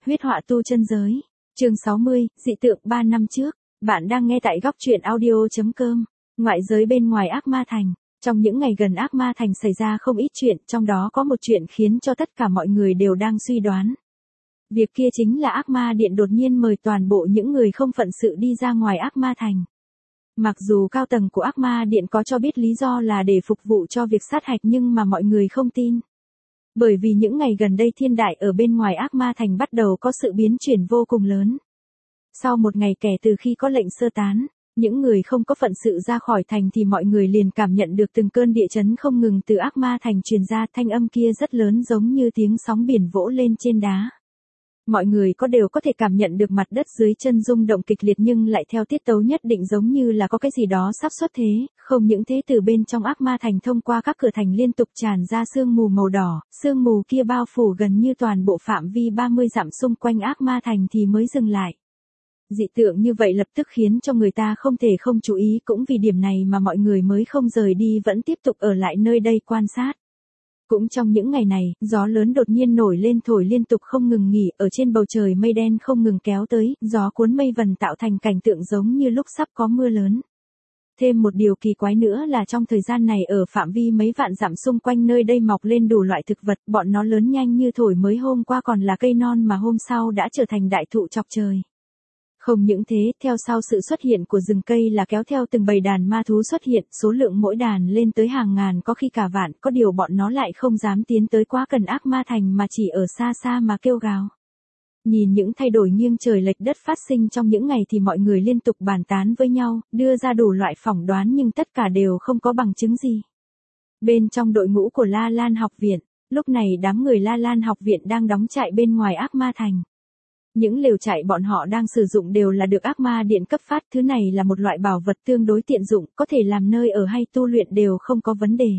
Huyết họa tu chân giới. Chương 60, dị tượng 3 năm trước. Bạn đang nghe tại góc truyện audio.com. Ngoại giới bên ngoài Ác Ma Thành. Trong những ngày gần Ác Ma Thành xảy ra không ít chuyện, trong đó có một chuyện khiến cho tất cả mọi người đều đang suy đoán. Việc kia chính là Ác Ma Điện đột nhiên mời toàn bộ những người không phận sự đi ra ngoài Ác Ma Thành. Mặc dù cao tầng của Ác Ma Điện có cho biết lý do là để phục vụ cho việc sát hạch nhưng mà mọi người không tin. Bởi vì những ngày gần đây thiên đại ở bên ngoài Ác Ma Thành bắt đầu có sự biến chuyển vô cùng lớn. Sau một ngày kể từ khi có lệnh sơ tán, những người không có phận sự ra khỏi thành thì mọi người liền cảm nhận được từng cơn địa chấn không ngừng từ Ác Ma Thành truyền ra, thanh âm kia rất lớn giống như tiếng sóng biển vỗ lên trên đá. Mọi người đều có thể cảm nhận được mặt đất dưới chân rung động kịch liệt nhưng lại theo tiết tấu nhất định giống như là có cái gì đó sắp xuất thế, không những thế từ bên trong Ác Ma Thành thông qua các cửa thành liên tục tràn ra sương mù màu đỏ, sương mù kia bao phủ gần như toàn bộ phạm vi 30 dặm xung quanh Ác Ma Thành thì mới dừng lại. Dị tượng như vậy lập tức khiến cho người ta không thể không chú ý, cũng vì điểm này mà mọi người mới không rời đi vẫn tiếp tục ở lại nơi đây quan sát. Cũng trong những ngày này, gió lớn đột nhiên nổi lên thổi liên tục không ngừng nghỉ, ở trên bầu trời mây đen không ngừng kéo tới, gió cuốn mây vần tạo thành cảnh tượng giống như lúc sắp có mưa lớn. Thêm một điều kỳ quái nữa là trong thời gian này ở phạm vi mấy vạn dặm xung quanh nơi đây mọc lên đủ loại thực vật, bọn nó lớn nhanh như thổi, mới hôm qua còn là cây non mà hôm sau đã trở thành đại thụ chọc trời. Không những thế, theo sau sự xuất hiện của rừng cây là kéo theo từng bầy đàn ma thú xuất hiện, số lượng mỗi đàn lên tới hàng ngàn có khi cả vạn, có điều bọn nó lại không dám tiến tới quá gần Ác Ma Thành mà chỉ ở xa xa mà kêu gào. Nhìn những thay đổi nghiêng trời lệch đất phát sinh trong những ngày thì mọi người liên tục bàn tán với nhau, đưa ra đủ loại phỏng đoán nhưng tất cả đều không có bằng chứng gì. Bên trong đội ngũ của La Lan học viện, lúc này đám người La Lan học viện đang đóng trại bên ngoài Ác Ma Thành. Những lều trại bọn họ đang sử dụng đều là được Ác Ma Điện cấp phát, thứ này là một loại bảo vật tương đối tiện dụng, có thể làm nơi ở hay tu luyện đều không có vấn đề.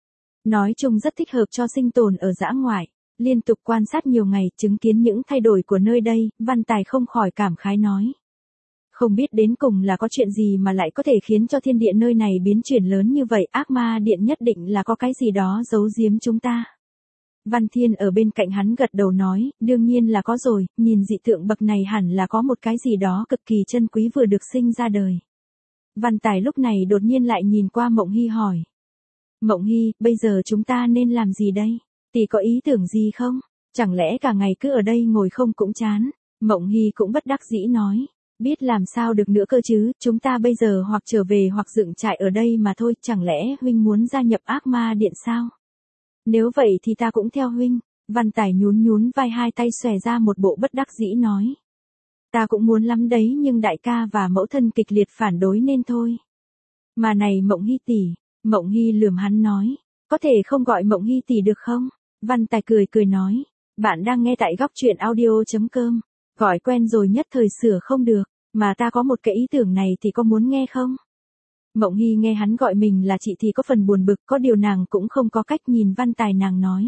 Nói chung rất thích hợp cho sinh tồn ở dã ngoại. Liên tục quan sát nhiều ngày, chứng kiến những thay đổi của nơi đây, Văn Tài không khỏi cảm khái nói. Không biết đến cùng là có chuyện gì mà lại có thể khiến cho thiên địa nơi này biến chuyển lớn như vậy, Ác Ma Điện nhất định là có cái gì đó giấu giếm chúng ta. Văn Thiên ở bên cạnh hắn gật đầu nói, đương nhiên là có rồi, nhìn dị tượng bậc này hẳn là có một cái gì đó cực kỳ chân quý vừa được sinh ra đời. Văn Tài lúc này đột nhiên lại nhìn qua Mộng Hy hỏi. Mộng Hy, bây giờ chúng ta nên làm gì đây? Tỷ có ý tưởng gì không? Chẳng lẽ cả ngày cứ ở đây ngồi không cũng chán? Mộng Hy cũng bất đắc dĩ nói. Biết làm sao được nữa cơ chứ, chúng ta bây giờ hoặc trở về hoặc dựng trại ở đây mà thôi, chẳng lẽ huynh muốn gia nhập Ác Ma Điện sao? Nếu vậy thì ta cũng theo huynh. Văn Tài nhún nhún vai, hai tay xòe ra một bộ bất đắc dĩ nói. Ta cũng muốn lắm đấy nhưng đại ca và mẫu thân kịch liệt phản đối nên thôi. Mà này Mộng Hy tỷ. Mộng Hy lườm hắn nói. Có thể không gọi Mộng Hy tỷ được không? Văn Tài cười cười nói. Bạn đang nghe tại góc truyện audio.com. Gọi quen rồi nhất thời sửa không được. Mà ta có một cái ý tưởng này thì có muốn nghe không? Mộng Hy nghe hắn gọi mình là chị thì có phần buồn bực, có điều nàng cũng không có cách, nhìn Văn Tài nàng nói.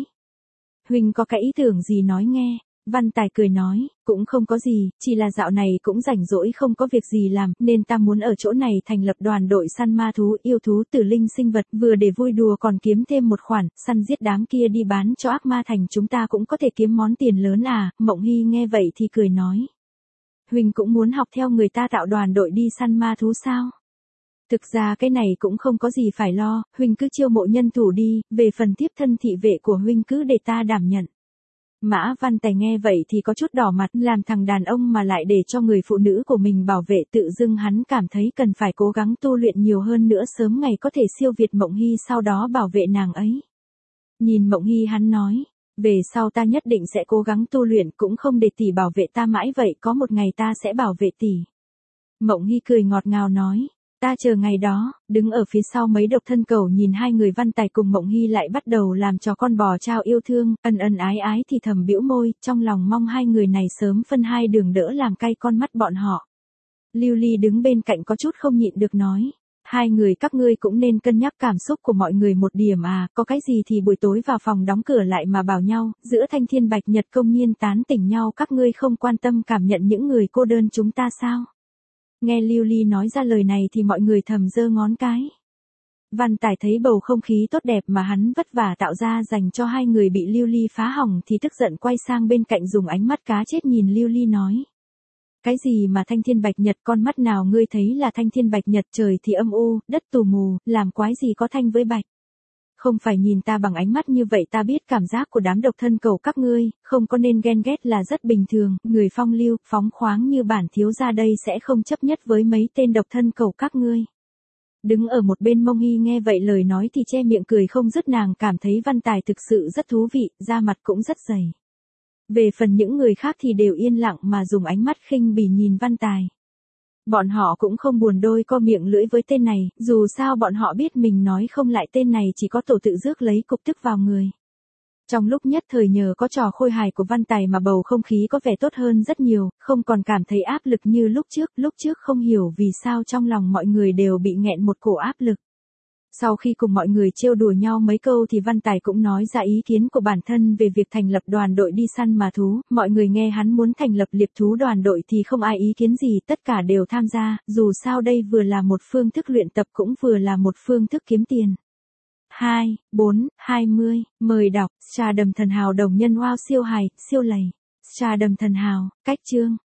Huynh có cái ý tưởng gì nói nghe? Văn Tài cười nói, cũng không có gì, chỉ là dạo này cũng rảnh rỗi không có việc gì làm, nên ta muốn ở chỗ này thành lập đoàn đội săn ma thú, yêu thú, tử linh sinh vật, vừa để vui đùa còn kiếm thêm một khoản, săn giết đám kia đi bán cho Ác Ma Thành, chúng ta cũng có thể kiếm món tiền lớn à? Mộng Hy nghe vậy thì cười nói. Huynh cũng muốn học theo người ta tạo đoàn đội đi săn ma thú sao? Thực ra cái này cũng không có gì phải lo, huynh cứ chiêu mộ nhân thủ đi, về phần tiếp thân thị vệ của huynh cứ để ta đảm nhận. Mã Văn Tài nghe vậy thì có chút đỏ mặt, làm thằng đàn ông mà lại để cho người phụ nữ của mình bảo vệ, tự dưng hắn cảm thấy cần phải cố gắng tu luyện nhiều hơn nữa, sớm ngày có thể siêu việt Mộng Hy, sau đó bảo vệ nàng ấy. Nhìn Mộng Hy hắn nói, về sau ta nhất định sẽ cố gắng tu luyện, cũng không để tỷ bảo vệ ta mãi vậy, có một ngày ta sẽ bảo vệ tỷ. Mộng Hy cười ngọt ngào nói. Ta chờ ngày đó. Đứng ở phía sau mấy độc thân cầu nhìn hai người Văn Tài cùng Mộng Hy lại bắt đầu làm trò con bò trao yêu thương, ân ân ái ái thì thầm bĩu môi, trong lòng mong hai người này sớm phân hai đường đỡ làm cay con mắt bọn họ. Lưu Ly đứng bên cạnh có chút không nhịn được nói. Hai người các ngươi cũng nên cân nhắc cảm xúc của mọi người một điểm à, có cái gì thì buổi tối vào phòng đóng cửa lại mà bảo nhau, giữa thanh thiên bạch nhật công nhiên tán tỉnh nhau, các ngươi không quan tâm cảm nhận những người cô đơn chúng ta sao? Nghe Lưu Ly nói ra lời này thì mọi người thầm giơ ngón cái. Văn Tài thấy bầu không khí tốt đẹp mà hắn vất vả tạo ra dành cho hai người bị Lưu Ly phá hỏng thì tức giận quay sang bên cạnh dùng ánh mắt cá chết nhìn Lưu Ly nói. Cái gì mà thanh thiên bạch nhật, con mắt nào ngươi thấy là thanh thiên bạch nhật, trời thì âm u, đất tù mù, làm quái gì có thanh với bạch. Không phải nhìn ta bằng ánh mắt như vậy, ta biết cảm giác của đám độc thân cầu các ngươi, không có nên ghen ghét là rất bình thường, người phong lưu, phóng khoáng như bản thiếu gia đây sẽ không chấp nhất với mấy tên độc thân cầu các ngươi. Đứng ở một bên Mông Hy nghe vậy lời nói thì che miệng cười không dứt, nàng cảm thấy Văn Tài thực sự rất thú vị, da mặt cũng rất dày. Về phần những người khác thì đều yên lặng mà dùng ánh mắt khinh bỉ nhìn Văn Tài. Bọn họ cũng không buồn đôi co miệng lưỡi với tên này, dù sao bọn họ biết mình nói không lại tên này chỉ có tổ tự rước lấy cục tức vào người. Trong lúc nhất thời nhờ có trò khôi hài của Văn Tài mà bầu không khí có vẻ tốt hơn rất nhiều, không còn cảm thấy áp lực như lúc trước không hiểu vì sao trong lòng mọi người đều bị nghẹn một cổ áp lực. Sau khi cùng mọi người trêu đùa nhau mấy câu thì Văn Tài cũng nói ra ý kiến của bản thân về việc thành lập đoàn đội đi săn mà thú, mọi người nghe hắn muốn thành lập liệp thú đoàn đội thì không ai ý kiến gì, tất cả đều tham gia, dù sao đây vừa là một phương thức luyện tập cũng vừa là một phương thức kiếm tiền. 20, mời đọc, Trà Đầm Thần Hào đồng nhân wow siêu hài, siêu lầy. Trà Đầm Thần Hào, cách chương.